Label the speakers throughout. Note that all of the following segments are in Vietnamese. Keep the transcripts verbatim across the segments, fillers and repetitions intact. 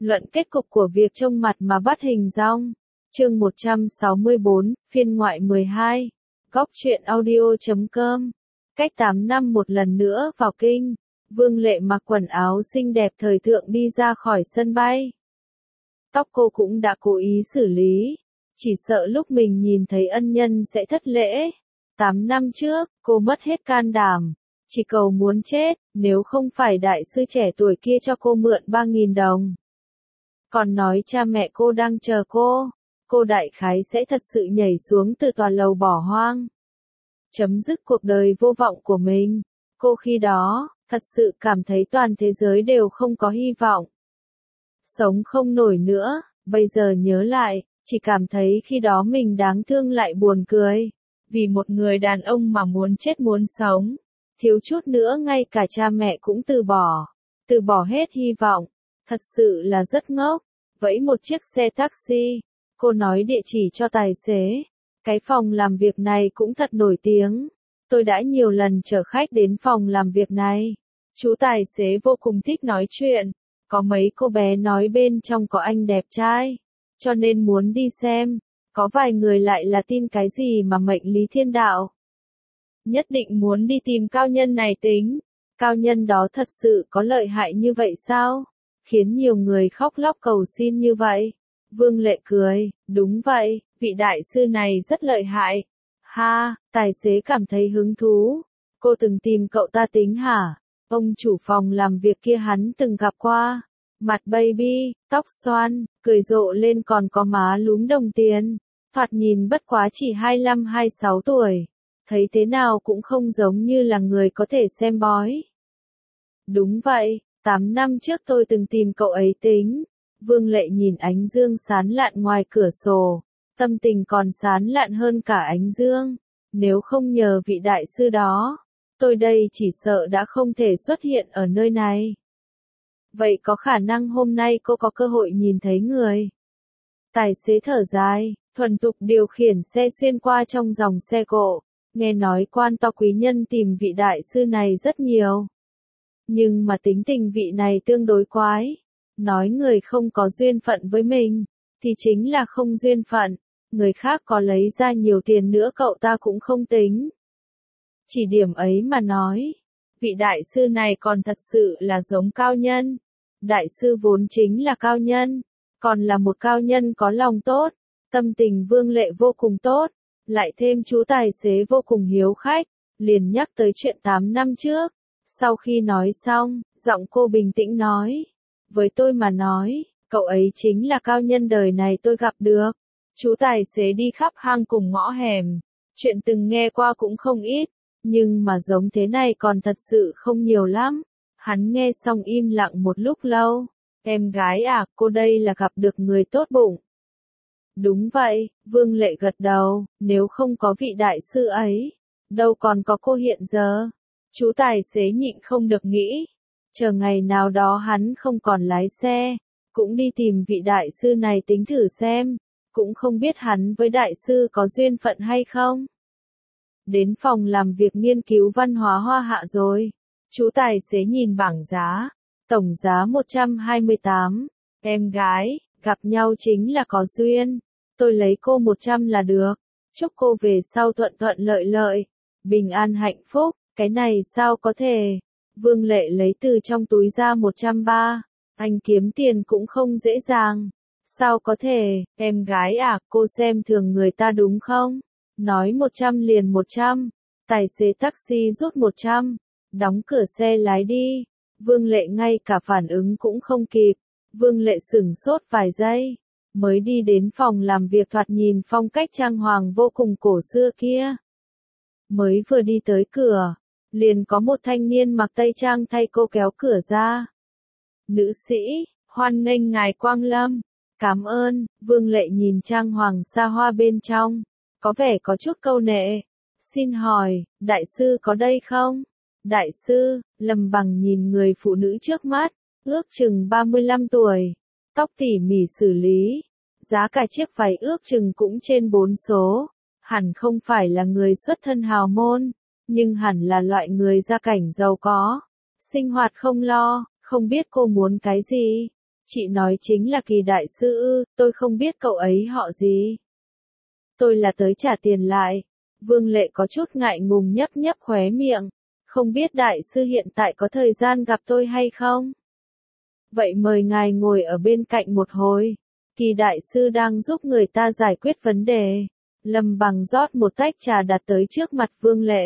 Speaker 1: Luận kết cục của việc trông mặt mà bắt hình dong. Chương một trăm sáu mươi bốn, phiên ngoại mười hai. Góc truyện audio chấm com. Cách tám năm một lần nữa vào kinh, Vương Lệ mặc quần áo xinh đẹp thời thượng đi ra khỏi sân bay. Tóc cô cũng đã cố ý xử lý, chỉ sợ lúc mình nhìn thấy ân nhân sẽ thất lễ. Tám năm trước, cô mất hết can đảm, chỉ cầu muốn chết, nếu không phải đại sư trẻ tuổi kia cho cô mượn ba nghìn đồng. Còn nói cha mẹ cô đang chờ cô, cô đại khái sẽ thật sự nhảy xuống từ tòa lầu bỏ hoang. Chấm dứt cuộc đời vô vọng của mình. Cô khi đó, thật sự cảm thấy toàn thế giới đều không có hy vọng. Sống không nổi nữa, bây giờ nhớ lại, chỉ cảm thấy khi đó mình đáng thương lại buồn cười. Vì một người đàn ông mà muốn chết muốn sống, thiếu chút nữa ngay cả cha mẹ cũng từ bỏ, từ bỏ hết hy vọng. Thật sự là rất ngốc. Vẫy một chiếc xe taxi, cô nói địa chỉ cho tài xế. Cái phòng làm việc này cũng thật nổi tiếng. Tôi đã nhiều lần chở khách đến phòng làm việc này. Chú tài xế vô cùng thích nói chuyện. Có mấy cô bé nói bên trong có anh đẹp trai, cho nên muốn đi xem. Có vài người lại là tin cái gì mà mệnh lý thiên đạo. Nhất định muốn đi tìm cao nhân này tính. Cao nhân đó thật sự có lợi hại như vậy sao? Khiến nhiều người khóc lóc cầu xin như vậy. Vương Lệ cười, đúng vậy, vị đại sư này rất lợi hại. Ha, tài xế cảm thấy hứng thú. Cô từng tìm cậu ta tính hả? Ông chủ phòng làm việc kia hắn từng gặp qua. Mặt baby, tóc xoăn, cười rộ lên còn có má lúm đồng tiền. Thoạt nhìn bất quá chỉ hai mươi lăm hai mươi sáu tuổi. Thấy thế nào cũng không giống như là người có thể xem bói. Đúng vậy. Tám năm trước tôi từng tìm cậu ấy tính. Vương Lệ nhìn ánh dương sán lạn ngoài cửa sổ. Tâm tình còn sán lạn hơn cả ánh dương. Nếu không nhờ vị đại sư đó, tôi đây chỉ sợ đã không thể xuất hiện ở nơi này. Vậy có khả năng hôm nay cô có cơ hội nhìn thấy người. Tài xế thở dài, thuần thục điều khiển xe xuyên qua trong dòng xe cộ. Nghe nói quan to quý nhân tìm vị đại sư này rất nhiều. Nhưng mà tính tình vị này tương đối quái. Nói người không có duyên phận với mình, thì chính là không duyên phận. Người khác có lấy ra nhiều tiền nữa cậu ta cũng không tính. Chỉ điểm ấy mà nói, vị đại sư này còn thật sự là giống cao nhân. Đại sư vốn chính là cao nhân, còn là một cao nhân có lòng tốt. Tâm tình Vương Lệ vô cùng tốt, lại thêm chú tài xế vô cùng hiếu khách, liền nhắc tới chuyện tám năm trước. Sau khi nói xong, giọng cô bình tĩnh nói. Với tôi mà nói, cậu ấy chính là cao nhân đời này tôi gặp được. Chú tài xế đi khắp hang cùng ngõ hẻm. Chuyện từng nghe qua cũng không ít. Nhưng mà giống thế này còn thật sự không nhiều lắm. Hắn nghe xong im lặng một lúc lâu. Em gái à, cô đây là gặp được người tốt bụng. Đúng vậy, Vương Lệ gật đầu. Nếu không có vị đại sư ấy, đâu còn có cô hiện giờ. Chú tài xế nhịn không được nghĩ. Chờ ngày nào đó hắn không còn lái xe, cũng đi tìm vị đại sư này tính thử xem. Cũng không biết hắn với đại sư có duyên phận hay không. Đến phòng làm việc nghiên cứu văn hóa Hoa Hạ rồi. Chú tài xế nhìn bảng giá. Tổng giá một trăm hai mươi tám. Em gái, gặp nhau chính là có duyên. Tôi lấy cô một trăm là được. Chúc cô về sau thuận thuận lợi lợi. Bình an hạnh phúc. Cái này sao có thể? Vương Lệ lấy từ trong túi ra một trăm ba. Anh kiếm tiền cũng không dễ dàng. Sao có thể, em gái à, cô xem thường người ta đúng không? Nói một trăm liền một trăm. Tài xế taxi rút một trăm. Đóng cửa xe lái đi. Vương Lệ ngay cả phản ứng cũng không kịp. Vương Lệ sửng sốt vài giây. Mới đi đến phòng làm việc thoạt nhìn phong cách trang hoàng vô cùng cổ xưa kia. Mới vừa đi tới cửa, liền có một thanh niên mặc tây trang thay cô kéo cửa ra. Nữ sĩ, hoan nghênh ngài quang lâm. Cảm ơn. Vương Lệ nhìn trang hoàng xa hoa bên trong, có vẻ có chút câu nệ. Xin hỏi, đại sư có đây không? Đại sư, Lâm Bằng nhìn người phụ nữ trước mắt, ước chừng ba mươi lăm tuổi, tóc tỉ mỉ xử lý, giá cả chiếc váy ước chừng cũng trên bốn số. Hẳn không phải là người xuất thân hào môn, nhưng hẳn là loại người gia cảnh giàu có, sinh hoạt không lo. Không biết cô muốn cái gì? Chị nói chính là Kỳ đại sư ư, tôi không biết cậu ấy họ gì. Tôi là tới trả tiền lại. Vương Lệ có chút ngại ngùng nhấp nhấp khóe miệng. Không biết đại sư hiện tại có thời gian gặp tôi hay không? Vậy mời ngài ngồi ở bên cạnh một hồi. Kỳ đại sư đang giúp người ta giải quyết vấn đề. Lâm Bằng rót một tách trà đặt tới trước mặt Vương Lệ.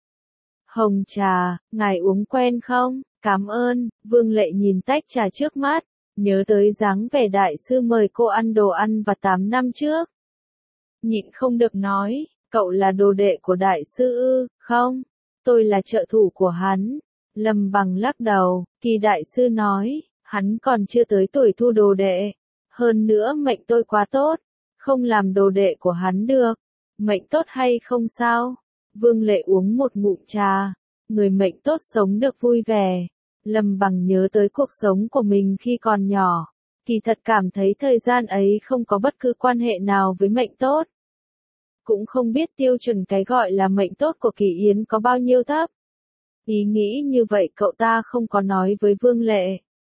Speaker 1: Hồng trà, ngài uống quen không? Cảm ơn. Vương Lệ nhìn tách trà trước mắt, nhớ tới dáng vẻ đại sư mời cô ăn đồ ăn vặt tám năm trước. Nhịn không được nói, cậu là đồ đệ của đại sư ư? Không, tôi là trợ thủ của hắn. Lâm Bằng lắc đầu, Kỳ đại sư nói, hắn còn chưa tới tuổi thu đồ đệ. Hơn nữa mệnh tôi quá tốt, không làm đồ đệ của hắn được. Mệnh tốt hay không sao? Vương Lệ uống một ngụm trà, người mệnh tốt sống được vui vẻ. Lâm Bằng nhớ tới cuộc sống của mình khi còn nhỏ, kỳ thật cảm thấy thời gian ấy không có bất cứ quan hệ nào với mệnh tốt. Cũng không biết tiêu chuẩn cái gọi là mệnh tốt của Kỳ Yến có bao nhiêu thấp. Ý nghĩ như vậy cậu ta không có nói với Vương Lệ.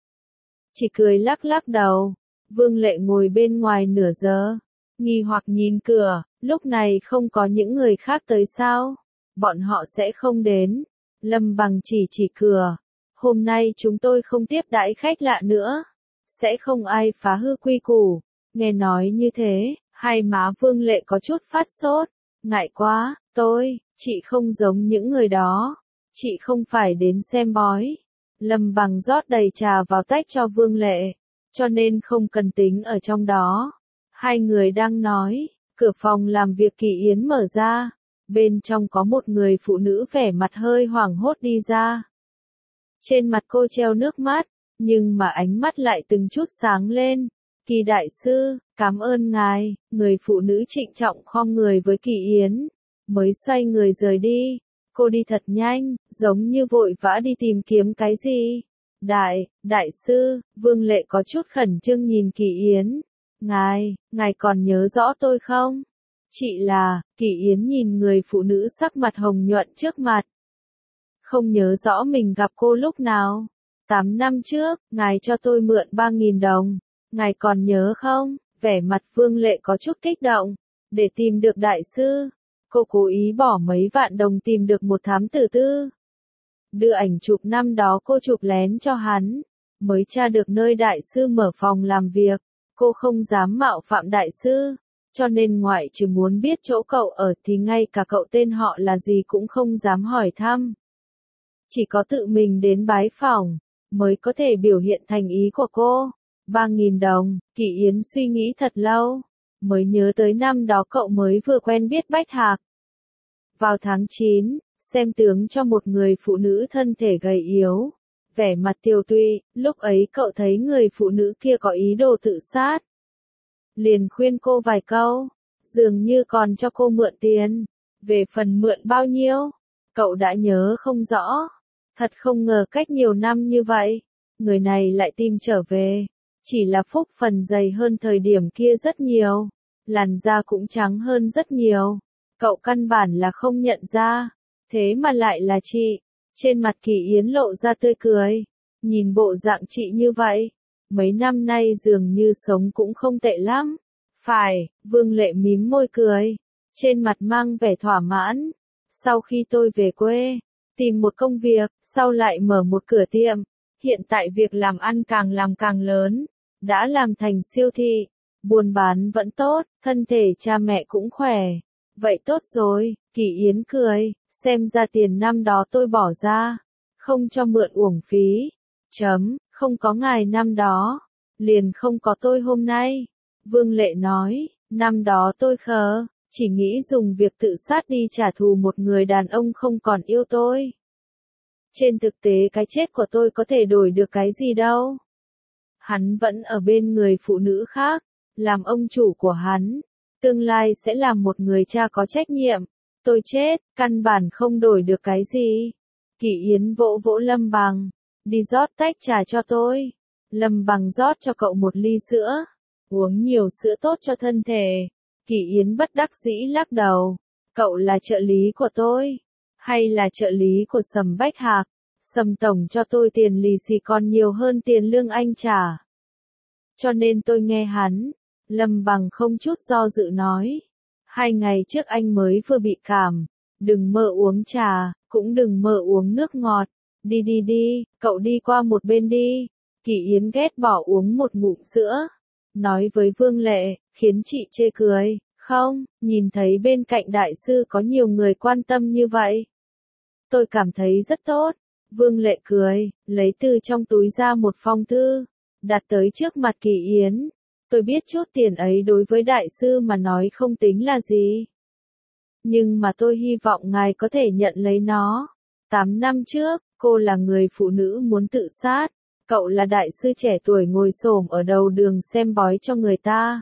Speaker 1: Chỉ cười lắc lắc đầu. Vương Lệ ngồi bên ngoài nửa giờ, nghi hoặc nhìn cửa, lúc này không có những người khác tới sao? Bọn họ sẽ không đến. Lâm Bằng chỉ chỉ cửa. Hôm nay chúng tôi không tiếp đãi khách lạ nữa. Sẽ không ai phá hư quy củ. Nghe nói như thế, hai má Vương Lệ có chút phát sốt. Ngại quá, tôi, chị không giống những người đó. Chị không phải đến xem bói. Lâm Bằng rót đầy trà vào tách cho Vương Lệ, cho nên không cần tính ở trong đó. Hai người đang nói, cửa phòng làm việc Kỳ Yến mở ra. Bên trong có một người phụ nữ vẻ mặt hơi hoảng hốt đi ra. Trên mặt cô treo nước mắt, nhưng mà ánh mắt lại từng chút sáng lên. Kỳ đại sư, cảm ơn ngài. Người phụ nữ trịnh trọng khom người với Kỳ Yến, mới xoay người rời đi. Cô đi thật nhanh, giống như vội vã đi tìm kiếm cái gì. Đại, đại sư, Vương Lệ có chút khẩn trương nhìn Kỳ Yến. Ngài, ngài còn nhớ rõ tôi không? Chị là, Kỳ Yến nhìn người phụ nữ sắc mặt hồng nhuận trước mặt. Không nhớ rõ mình gặp cô lúc nào. Tám năm trước, ngài cho tôi mượn ba nghìn đồng. Ngài còn nhớ không? Vẻ mặt Vương Lệ có chút kích động. Để tìm được đại sư, cô cố ý bỏ mấy vạn đồng tìm được một thám tử tư. Đưa ảnh chụp năm đó cô chụp lén cho hắn. Mới tra được nơi đại sư mở phòng làm việc. Cô không dám mạo phạm đại sư. Cho nên ngoại trừ muốn biết chỗ cậu ở thì ngay cả cậu tên họ là gì cũng không dám hỏi thăm. Chỉ có tự mình đến bái phỏng, mới có thể biểu hiện thành ý của cô. Ba nghìn đồng, Kỳ Yến suy nghĩ thật lâu. Mới nhớ tới năm đó cậu mới vừa quen biết Bách Hạc. Vào tháng chín, xem tướng cho một người phụ nữ thân thể gầy yếu. Vẻ mặt tiều tụy, lúc ấy cậu thấy người phụ nữ kia có ý đồ tự sát. Liền khuyên cô vài câu, dường như còn cho cô mượn tiền. Về phần mượn bao nhiêu, cậu đã nhớ không rõ. Thật không ngờ cách nhiều năm như vậy, người này lại tìm trở về. Chỉ là phúc phần dày hơn thời điểm kia rất nhiều. Làn da cũng trắng hơn rất nhiều. Cậu căn bản là không nhận ra. Thế mà lại là chị. Trên mặt Kỳ Yến lộ ra tươi cười. Nhìn bộ dạng chị như vậy, mấy năm nay dường như sống cũng không tệ lắm. Phải, Vương Lệ mím môi cười. Trên mặt mang vẻ thỏa mãn. Sau khi tôi về quê, tìm một công việc, sau lại mở một cửa tiệm. Hiện tại việc làm ăn càng làm càng lớn. Đã làm thành siêu thị. Buôn bán vẫn tốt, thân thể cha mẹ cũng khỏe. Vậy tốt rồi, Kỳ Yến cười, xem ra tiền năm đó tôi bỏ ra. Không cho mượn uổng phí. Chấm, không có ngài năm đó. Liền không có tôi hôm nay. Vương Lệ nói, năm đó tôi khờ, chỉ nghĩ dùng việc tự sát đi trả thù một người đàn ông không còn yêu tôi. Trên thực tế cái chết của tôi có thể đổi được cái gì đâu. Hắn vẫn ở bên người phụ nữ khác, làm ông chủ của hắn. Tương lai sẽ là một người cha có trách nhiệm. Tôi chết, căn bản không đổi được cái gì. Kỳ Yến vỗ vỗ Lâm Bằng, đi rót tách trà cho tôi. Lâm Bằng rót cho cậu một ly sữa. Uống nhiều sữa tốt cho thân thể. Kỳ Yến bất đắc dĩ lắc đầu. Cậu là trợ lý của tôi, hay là trợ lý của Sầm Bách Hạc? Sầm tổng cho tôi tiền lì xì còn nhiều hơn tiền lương anh trả. cho nên tôi nghe hắn. Lâm Bằng không chút do dự nói. Hai ngày trước anh mới vừa bị cảm. Đừng mơ uống trà, cũng đừng mơ uống nước ngọt. Đi đi đi, cậu đi qua một bên đi. Kỳ Yến ghét bỏ uống một ngụm sữa. Nói với Vương Lệ, khiến chị chê cười. Không, nhìn thấy bên cạnh đại sư có nhiều người quan tâm như vậy. Tôi cảm thấy rất tốt. Vương Lệ cười, lấy từ trong túi ra một phong thư. Đặt tới trước mặt Kỳ Yến. Tôi biết chút tiền ấy đối với đại sư mà nói không tính là gì. Nhưng mà tôi hy vọng ngài có thể nhận lấy nó. Tám năm trước, cô là người phụ nữ muốn tự sát. Cậu là đại sư trẻ tuổi ngồi xổm ở đầu đường xem bói cho người ta.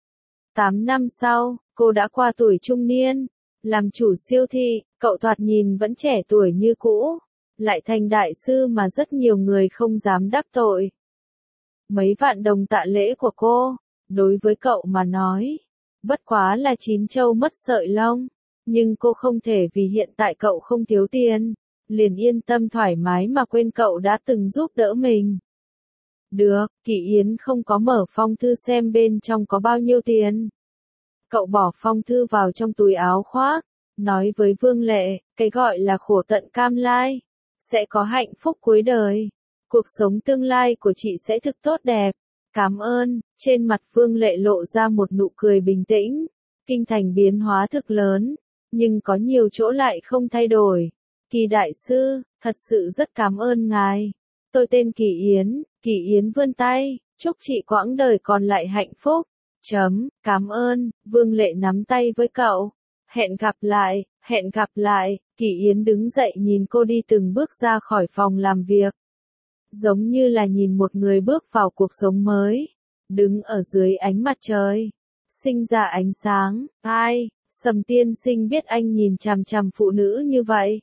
Speaker 1: Tám năm sau, cô đã qua tuổi trung niên. Làm chủ siêu thị, cậu thoạt nhìn vẫn trẻ tuổi như cũ. Lại thành đại sư mà rất nhiều người không dám đắc tội. Mấy vạn đồng tạ lễ của cô, đối với cậu mà nói, bất quá là chín trâu mất sợi lông. Nhưng cô không thể vì hiện tại cậu không thiếu tiền, liền yên tâm thoải mái mà quên cậu đã từng giúp đỡ mình. Được, Kỳ Yến không có mở phong thư xem bên trong có bao nhiêu tiền. Cậu bỏ phong thư vào trong túi áo khoác, nói với Vương Lệ, cái gọi là khổ tận cam lai, sẽ có hạnh phúc cuối đời. Cuộc sống tương lai của chị sẽ thực tốt đẹp. Cảm ơn, trên mặt Vương Lệ lộ ra một nụ cười bình tĩnh. Kinh thành biến hóa thực lớn, nhưng có nhiều chỗ lại không thay đổi. Kỳ đại sư, thật sự rất cảm ơn ngài. Tôi tên Kỳ Yến, Kỳ Yến vươn tay, chúc chị quãng đời còn lại hạnh phúc. Chấm, cảm ơn, Vương Lệ nắm tay với cậu. Hẹn gặp lại, hẹn gặp lại, Kỳ Yến đứng dậy nhìn cô đi từng bước ra khỏi phòng làm việc. Giống như là nhìn một người bước vào cuộc sống mới, đứng ở dưới ánh mặt trời, sinh ra ánh sáng. Ai, Sầm tiên sinh biết anh nhìn chằm chằm phụ nữ như vậy.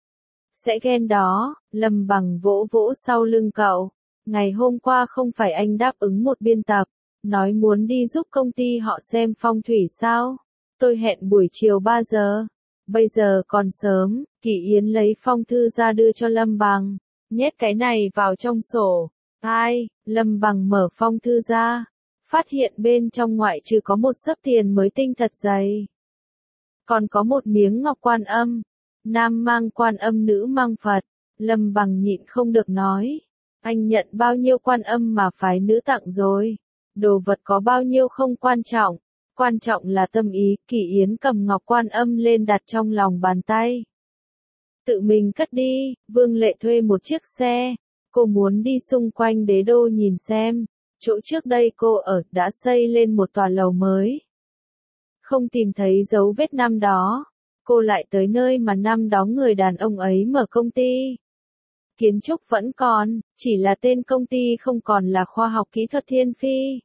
Speaker 1: Sẽ ghen đó, Lâm Bằng vỗ vỗ sau lưng cậu. Ngày hôm qua không phải anh đáp ứng một biên tập, nói muốn đi giúp công ty họ xem phong thủy sao? Tôi hẹn buổi chiều ba giờ. Bây giờ còn sớm, Kỳ Yến lấy phong thư ra đưa cho Lâm Bằng. Nhét cái này vào trong sổ. Ai, Lâm Bằng mở phong thư ra. Phát hiện bên trong ngoại trừ có một xấp tiền mới tinh thật dày. Còn có một miếng ngọc quan âm. Nam mang quan âm, nữ mang Phật. Lâm Bằng nhịn không được nói. Anh nhận bao nhiêu quan âm mà phái nữ tặng rồi. Đồ vật có bao nhiêu không quan trọng. Quan trọng là tâm ý. Kỳ Yến cầm ngọc quan âm lên đặt trong lòng bàn tay. Tự mình cất đi. Vương Lệ thuê một chiếc xe. Cô muốn đi xung quanh đế đô nhìn xem. Chỗ trước đây cô ở đã xây lên một tòa lầu mới. Không tìm thấy dấu vết năm đó. Cô lại tới nơi mà năm đó người đàn ông ấy mở công ty. Kiến trúc vẫn còn, chỉ là tên công ty không còn là khoa học kỹ thuật Thiên Phi,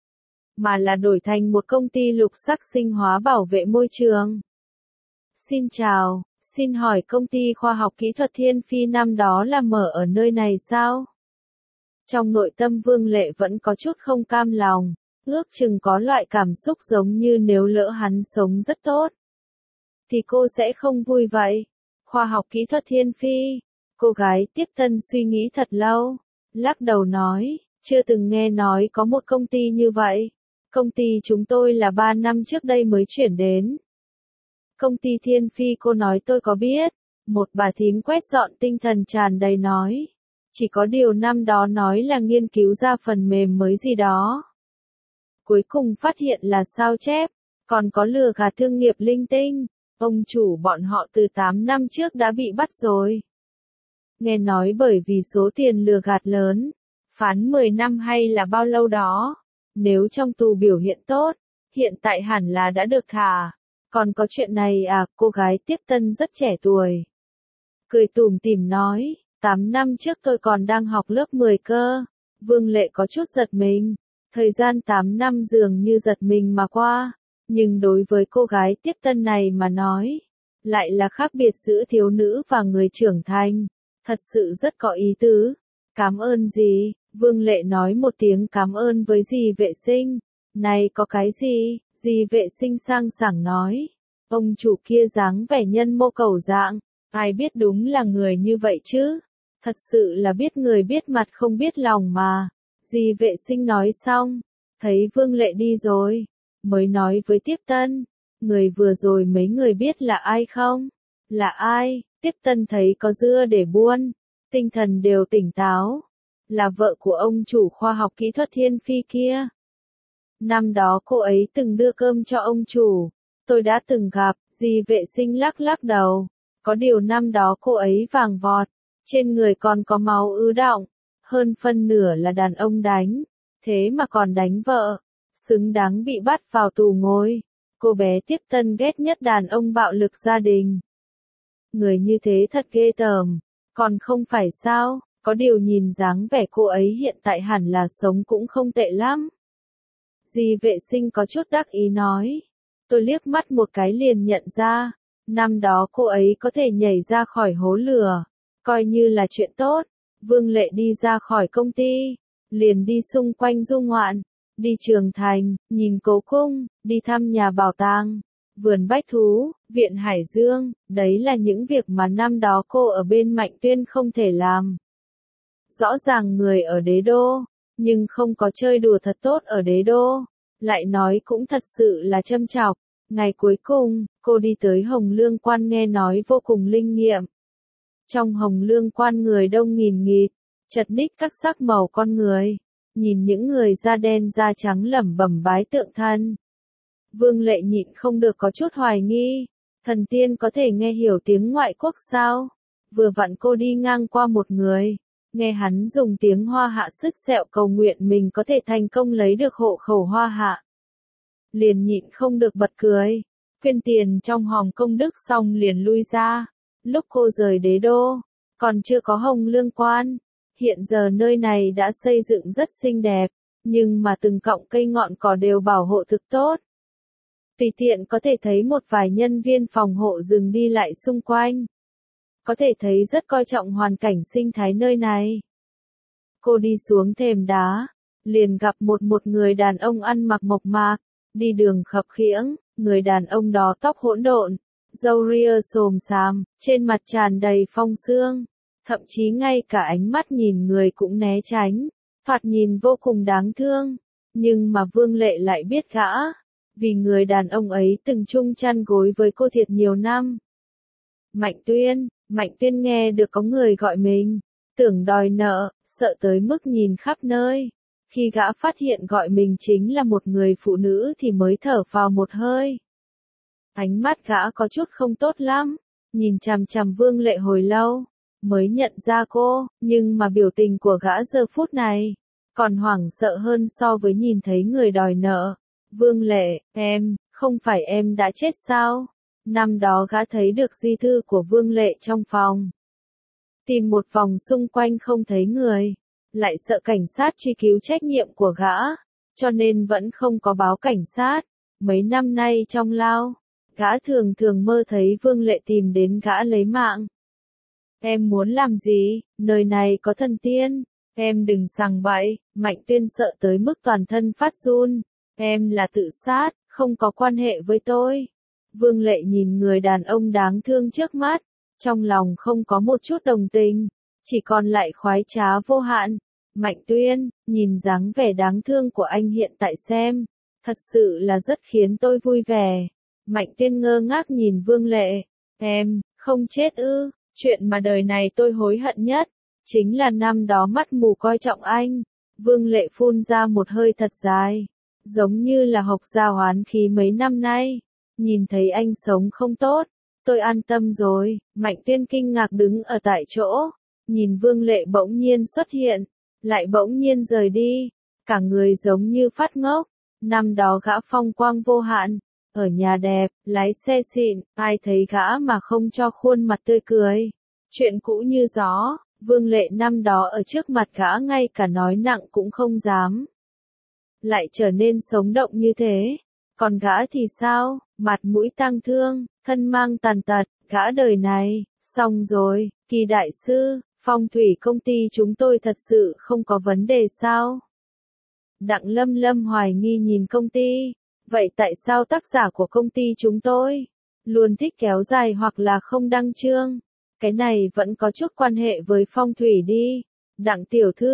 Speaker 1: mà là đổi thành một công ty lục sắc sinh hóa bảo vệ môi trường. Xin chào, xin hỏi công ty khoa học kỹ thuật Thiên Phi năm đó là mở ở nơi này sao? Trong nội tâm Vương Lệ vẫn có chút không cam lòng, ước chừng có loại cảm xúc giống như nếu lỡ hắn sống rất tốt, thì cô sẽ không vui vậy. Khoa học kỹ thuật Thiên Phi. Cô gái tiếp tân suy nghĩ thật lâu, lắc đầu nói, chưa từng nghe nói có một công ty như vậy. Công ty chúng tôi là ba năm trước đây mới chuyển đến. Công ty Thiên Phi cô nói tôi có biết. Một bà thím quét dọn tinh thần tràn đầy nói. Chỉ có điều năm đó nói là nghiên cứu ra phần mềm mới gì đó. Cuối cùng phát hiện là sao chép, còn có lừa gạt thương nghiệp linh tinh. Ông chủ bọn họ từ tám năm trước đã bị bắt rồi. Nghe nói bởi vì số tiền lừa gạt lớn, phán mười năm hay là bao lâu đó. Nếu trong tù biểu hiện tốt, hiện tại hẳn là đã được thả. Còn có chuyện này à, cô gái tiếp tân rất trẻ tuổi. Cười tủm tỉm nói, tám năm trước tôi còn đang học lớp mười cơ. Vương Lệ có chút giật mình. Thời gian tám năm dường như giật mình mà qua. Nhưng đối với cô gái tiếp tân này mà nói, lại là khác biệt giữa thiếu nữ và người trưởng thành. Thật sự rất có ý tứ. Cảm ơn gì? Vương Lệ nói một tiếng cảm ơn với dì vệ sinh. Này có cái gì? Dì vệ sinh sang sảng nói. Ông chủ kia dáng vẻ nhân mô cầu dạng. Ai biết đúng là người như vậy chứ? Thật sự là biết người biết mặt không biết lòng mà. Dì vệ sinh nói xong, thấy Vương Lệ đi rồi, mới nói với Tiếp Tân, người vừa rồi mấy người biết là ai không? Là ai? Tiếp Tân thấy có dưa để buôn, tinh thần đều tỉnh táo, là vợ của ông chủ khoa học kỹ thuật Thiên Phi kia. Năm đó cô ấy từng đưa cơm cho ông chủ, tôi đã từng gặp. Dì vệ sinh lắc lắc đầu, có điều năm đó cô ấy vàng vọt, trên người còn có máu ứ đọng, hơn phân nửa là đàn ông đánh, thế mà còn đánh vợ, xứng đáng bị bắt vào tù ngồi. Cô bé Tiếp Tân ghét nhất đàn ông bạo lực gia đình. Người như thế thật ghê tởm, còn không phải sao, có điều nhìn dáng vẻ cô ấy hiện tại hẳn là sống cũng không tệ lắm. Dì vệ sinh có chút đắc ý nói, tôi liếc mắt một cái liền nhận ra, năm đó cô ấy có thể nhảy ra khỏi hố lửa, coi như là chuyện tốt. Vương Lệ đi ra khỏi công ty, liền đi xung quanh du ngoạn, đi Trường Thành, nhìn Cố Cung, đi thăm nhà bảo tàng, vườn bách thú, viện Hải Dương, đấy là những việc mà năm đó cô ở bên Mạnh Tuyên không thể làm. Rõ ràng người ở đế đô, nhưng không có chơi đùa thật tốt ở đế đô, lại nói cũng thật sự là châm chọc. Ngày cuối cùng, cô đi tới Hồng Lương Quan nghe nói vô cùng linh nghiệm. Trong Hồng Lương Quan người đông nghìn nghịt, chật ních các sắc màu con người, nhìn những người da đen da trắng lẩm bẩm bái tượng thần. Vương Lệ nhịn không được có chút hoài nghi, thần tiên có thể nghe hiểu tiếng ngoại quốc sao? Vừa vặn cô đi ngang qua một người, nghe hắn dùng tiếng Hoa Hạ sứt sẹo cầu nguyện mình có thể thành công lấy được hộ khẩu Hoa Hạ. Liền nhịn không được bật cười, quyên tiền trong hòm công đức xong liền lui ra. Lúc cô rời đế đô, còn chưa có Hồng Lương Quan, hiện giờ nơi này đã xây dựng rất xinh đẹp, nhưng mà từng cọng cây ngọn cỏ đều bảo hộ thực tốt. Tùy tiện có thể thấy một vài nhân viên phòng hộ rừng đi lại xung quanh. Có thể thấy rất coi trọng hoàn cảnh sinh thái nơi này. Cô đi xuống thềm đá, liền gặp một một người đàn ông ăn mặc mộc mạc, đi đường khập khiễng, người đàn ông đó tóc hỗn độn, râu ria xồm xàm, trên mặt tràn đầy phong sương, thậm chí ngay cả ánh mắt nhìn người cũng né tránh, thoạt nhìn vô cùng đáng thương, nhưng mà Vương Lệ lại biết gã, vì người đàn ông ấy từng chung chăn gối với cô thiệt nhiều năm. Mạnh Tuyên, Mạnh Tuyên nghe được có người gọi mình, tưởng đòi nợ, sợ tới mức nhìn khắp nơi. Khi gã phát hiện gọi mình chính là một người phụ nữ thì mới thở phào một hơi. Ánh mắt gã có chút không tốt lắm, nhìn chằm chằm Vương Lệ hồi lâu, mới nhận ra cô, nhưng mà biểu tình của gã giờ phút này, còn hoảng sợ hơn so với nhìn thấy người đòi nợ. Vương Lệ, em, không phải em đã chết sao? Năm đó gã thấy được di thư của Vương Lệ trong phòng. Tìm một vòng xung quanh không thấy người, lại sợ cảnh sát truy cứu trách nhiệm của gã, cho nên vẫn không có báo cảnh sát. Mấy năm nay trong lao, gã thường thường mơ thấy Vương Lệ tìm đến gã lấy mạng. Em muốn làm gì? Nơi này có thần tiên. Em đừng sằng bậy. Mạnh Tuyên sợ tới mức toàn thân phát run. Em là tự sát, không có quan hệ với tôi. Vương Lệ nhìn người đàn ông đáng thương trước mắt, trong lòng không có một chút đồng tình, chỉ còn lại khoái trá vô hạn. Mạnh Tuyên, nhìn dáng vẻ đáng thương của anh hiện tại xem, thật sự là rất khiến tôi vui vẻ. Mạnh Tuyên ngơ ngác nhìn Vương Lệ, em, không chết ư? Chuyện mà đời này tôi hối hận nhất, chính là năm đó mắt mù coi trọng anh. Vương Lệ phun ra một hơi thật dài, giống như là hộc ra oán khí mấy năm nay. Nhìn thấy anh sống không tốt, tôi an tâm rồi. Mạnh Tuyên kinh ngạc đứng ở tại chỗ, nhìn Vương Lệ bỗng nhiên xuất hiện, lại bỗng nhiên rời đi, cả người giống như phát ngốc. Năm đó gã phong quang vô hạn, ở nhà đẹp, lái xe xịn, ai thấy gã mà không cho khuôn mặt tươi cười. Chuyện cũ như gió, Vương Lệ năm đó ở trước mặt gã ngay cả nói nặng cũng không dám. Lại trở nên sống động như thế. Còn gã thì sao? Mặt mũi tang thương, thân mang tàn tật, gã đời này, xong rồi. Kỳ đại sư, phong thủy công ty chúng tôi thật sự không có vấn đề sao? Đặng Lâm Lâm hoài nghi nhìn công ty. Vậy tại sao tác giả của công ty chúng tôi luôn thích kéo dài hoặc là không đăng chương? Cái này vẫn có chút quan hệ với phong thủy đi. Đặng tiểu thư,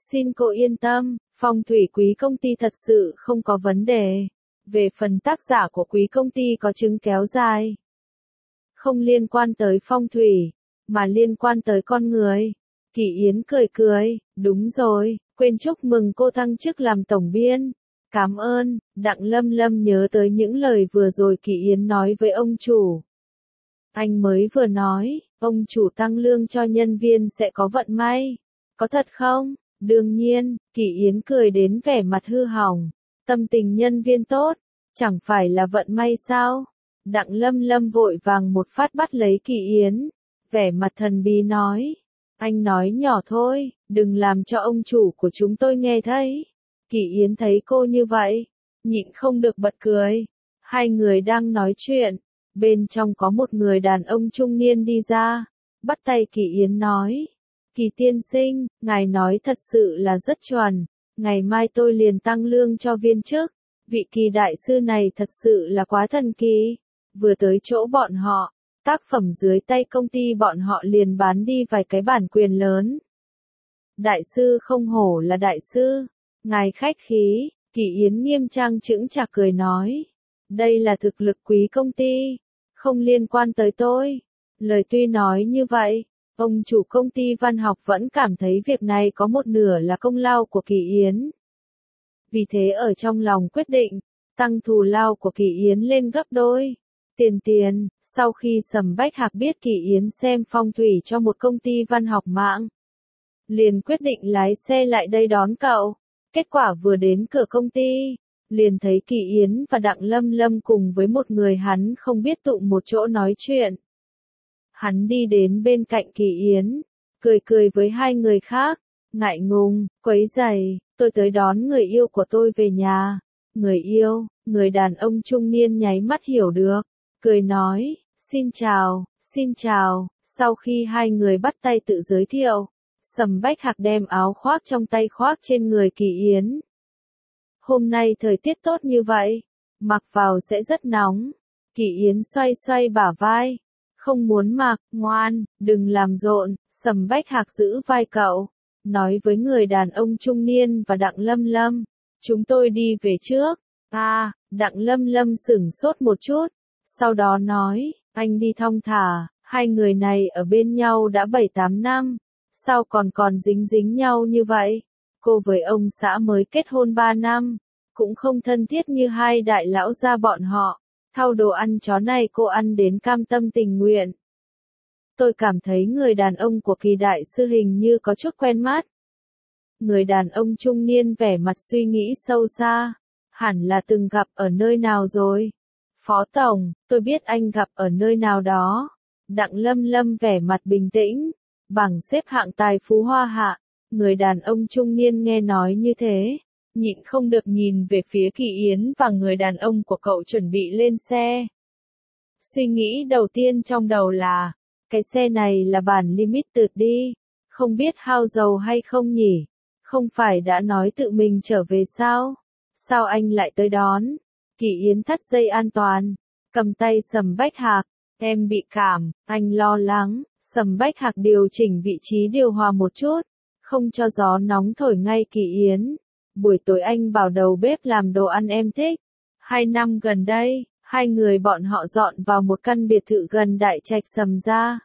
Speaker 1: Xin cô yên tâm, phong thủy quý công ty thật sự không có vấn đề. Về phần tác giả của quý công ty có chứng kéo dài. Không liên quan tới phong thủy, mà liên quan tới con người. Kỳ Yến cười cười, đúng rồi, quên chúc mừng cô thăng chức làm tổng biên. Cảm ơn, Đặng Lâm Lâm nhớ tới những lời vừa rồi Kỳ Yến nói với ông chủ. Anh mới vừa nói, ông chủ tăng lương cho nhân viên sẽ có vận may. Có thật không? Đương nhiên, Kỳ Yến cười đến vẻ mặt hư hỏng. Tâm tình nhân viên tốt, chẳng phải là vận may sao? Đặng Lâm Lâm vội vàng một phát bắt lấy Kỳ Yến. Vẻ mặt thần bí nói. Anh nói nhỏ thôi, đừng làm cho ông chủ của chúng tôi nghe thấy. Kỳ Yến thấy cô như vậy, nhịn không được bật cười. Hai người đang nói chuyện, bên trong có một người đàn ông trung niên đi ra, bắt tay Kỳ Yến nói. Kỳ tiên sinh, ngài nói thật sự là rất chuẩn, ngày mai tôi liền tăng lương cho viên chức. Vị Kỳ đại sư này thật sự là quá thần kỳ, vừa tới chỗ bọn họ. Tác phẩm dưới tay công ty bọn họ liền bán đi vài cái bản quyền lớn. Đại sư không hổ là đại sư. Ngài khách khí, Kỳ Yến nghiêm trang chững chạc cười nói. Đây là thực lực quý công ty, không liên quan tới tôi. Lời tuy nói như vậy, ông chủ công ty văn học vẫn cảm thấy việc này có một nửa là công lao của Kỳ Yến. Vì thế ở trong lòng quyết định, tăng thù lao của Kỳ Yến lên gấp đôi. Tiền tiền, sau khi Sầm Bách Hạc biết Kỳ Yến xem phong thủy cho một công ty văn học mạng, liền quyết định lái xe lại đây đón cậu. Kết quả vừa đến cửa công ty, liền thấy Kỳ Yến và Đặng Lâm Lâm cùng với một người hắn không biết tụ một chỗ nói chuyện. Hắn đi đến bên cạnh Kỳ Yến, cười cười với hai người khác, ngại ngùng, quấy rầy, tôi tới đón người yêu của tôi về nhà. Người yêu, người đàn ông trung niên nháy mắt hiểu được, cười nói, xin chào, xin chào. Sau khi hai người bắt tay tự giới thiệu, Sầm Bách Hạc đem áo khoác trong tay khoác trên người Kỳ Yến. Hôm nay thời tiết tốt như vậy, mặc vào sẽ rất nóng. Kỳ Yến xoay xoay bả vai, không muốn mặc, ngoan, đừng làm rộn. Sầm Bách Hạc giữ vai cậu, nói với người đàn ông trung niên và Đặng Lâm Lâm, chúng tôi đi về trước. À, Đặng Lâm Lâm sửng sốt một chút, sau đó nói, anh đi thong thả, hai người này ở bên nhau đã bảy tám năm. Sao còn còn dính dính nhau như vậy? Cô với ông xã mới kết hôn ba năm, cũng không thân thiết như hai đại lão gia bọn họ. Thau đồ ăn chó này cô ăn đến cam tâm tình nguyện. Tôi cảm thấy người đàn ông của Kỳ đại sư hình như có chút quen mắt. Người đàn ông trung niên vẻ mặt suy nghĩ sâu xa, hẳn là từng gặp ở nơi nào rồi. Phó Tổng, tôi biết anh gặp ở nơi nào đó. Đặng Lâm Lâm vẻ mặt bình tĩnh. Bảng xếp hạng tài phú hoa hạ, người đàn ông trung niên nghe nói như thế, nhịn không được nhìn về phía Kỳ Yến và người đàn ông của cậu chuẩn bị lên xe. Suy nghĩ đầu tiên trong đầu là, cái xe này là bản limited đi, không biết hao dầu hay không nhỉ, không phải đã nói tự mình trở về sao, sao anh lại tới đón. Kỳ Yến thắt dây an toàn, cầm tay Sầm Bách Hạc, em bị cảm, anh lo lắng. Sầm Bách Hạc điều chỉnh vị trí điều hòa một chút, không cho gió nóng thổi ngay Kỳ Yến. Buổi tối anh bảo đầu bếp làm đồ ăn em thích. Hai năm gần đây, hai người bọn họ dọn vào một căn biệt thự gần đại trạch Sầm gia.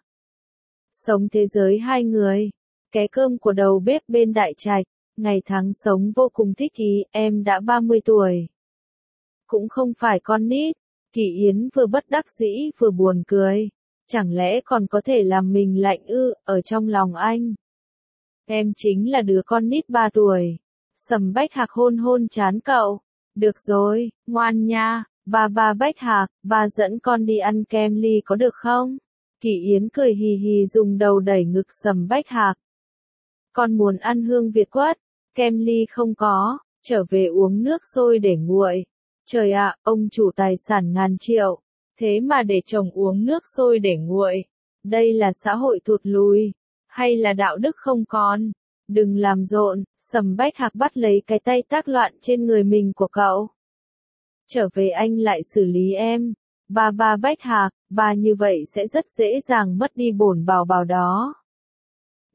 Speaker 1: Sống thế giới hai người, cái cơm của đầu bếp bên đại trạch, ngày tháng sống vô cùng thích ý, em đã ba mươi tuổi. Cũng không phải con nít, Kỳ Yến vừa bất đắc dĩ vừa buồn cười. Chẳng lẽ còn có thể làm mình lạnh ư, ở trong lòng anh. Em chính là đứa con nít ba tuổi. Sầm Bách Hạc hôn hôn trán cậu. Được rồi, ngoan nha, ba ba Bách Hạc, ba dẫn con đi ăn kem ly có được không? Kỳ Yến cười hì hì dùng đầu đẩy ngực Sầm Bách Hạc. Con muốn ăn hương Việt quất, kem ly không có, trở về uống nước sôi để nguội. Trời ạ, ông chủ tài sản ngàn triệu. Thế mà để chồng uống nước sôi để nguội. Đây là xã hội thụt lùi, hay là đạo đức không còn? Đừng làm rộn, Sầm Bách Hạc bắt lấy cái tay tác loạn trên người mình của cậu. Trở về anh lại xử lý em. Ba ba Bách Hạc, ba như vậy sẽ rất dễ dàng mất đi bổn bảo bảo đó.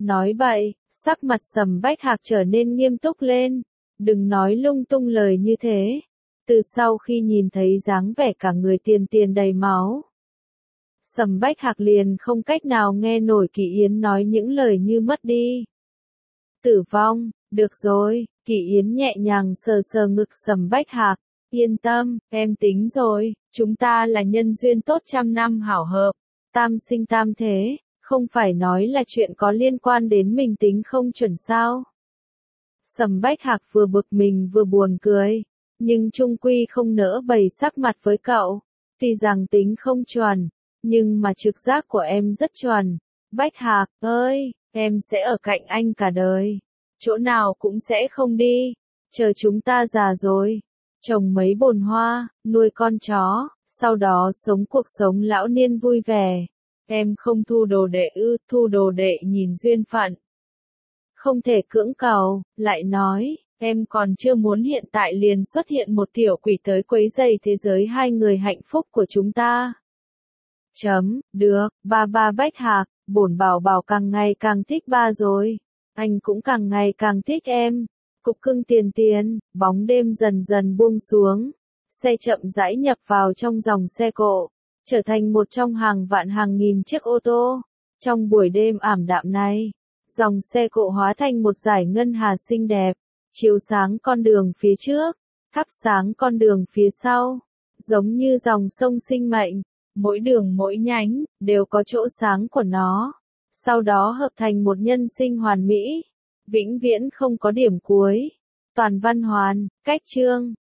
Speaker 1: Nói vậy, sắc mặt Sầm Bách Hạc trở nên nghiêm túc lên. Đừng nói lung tung lời như thế. Từ sau khi nhìn thấy dáng vẻ cả người tiền tiền đầy máu, Sầm Bách Hạc liền không cách nào nghe nổi Kỳ Yến nói những lời như mất đi. Tử vong, được rồi, Kỳ Yến nhẹ nhàng sờ sờ ngực Sầm Bách Hạc. Yên tâm, em tính rồi, chúng ta là nhân duyên tốt trăm năm hảo hợp. Tam sinh tam thế, không phải nói là chuyện có liên quan đến mình tính không chuẩn sao. Sầm Bách Hạc vừa bực mình vừa buồn cười, nhưng trung quy không nỡ bày sắc mặt với cậu. Tuy rằng tính không chuẩn, nhưng mà trực giác của em rất chuẩn. Bách Hạc ơi, em sẽ ở cạnh anh cả đời. Chỗ nào cũng sẽ không đi. Chờ chúng ta già rồi, trồng mấy bồn hoa, nuôi con chó, sau đó sống cuộc sống lão niên vui vẻ. Em không thu đồ đệ ư, thu đồ đệ nhìn duyên phận. Không thể cưỡng cầu, lại nói, em còn chưa muốn hiện tại liền xuất hiện một tiểu quỷ tới quấy rầy thế giới hai người hạnh phúc của chúng ta. Chấm, được, ba ba Bách Hạc, bổn bảo bảo càng ngày càng thích ba rồi. Anh cũng càng ngày càng thích em. Cục cưng tiền tiền, bóng đêm dần dần buông xuống. Xe chậm rãi nhập vào trong dòng xe cộ, trở thành một trong hàng vạn hàng nghìn chiếc ô tô. Trong buổi đêm ảm đạm này, dòng xe cộ hóa thành một dải ngân hà xinh đẹp, chiếu sáng con đường phía trước, thắp sáng con đường phía sau, giống như dòng sông sinh mệnh, mỗi đường mỗi nhánh, đều có chỗ sáng của nó, sau đó hợp thành một nhân sinh hoàn mỹ, vĩnh viễn không có điểm cuối. Toàn văn hoàn, cách chương.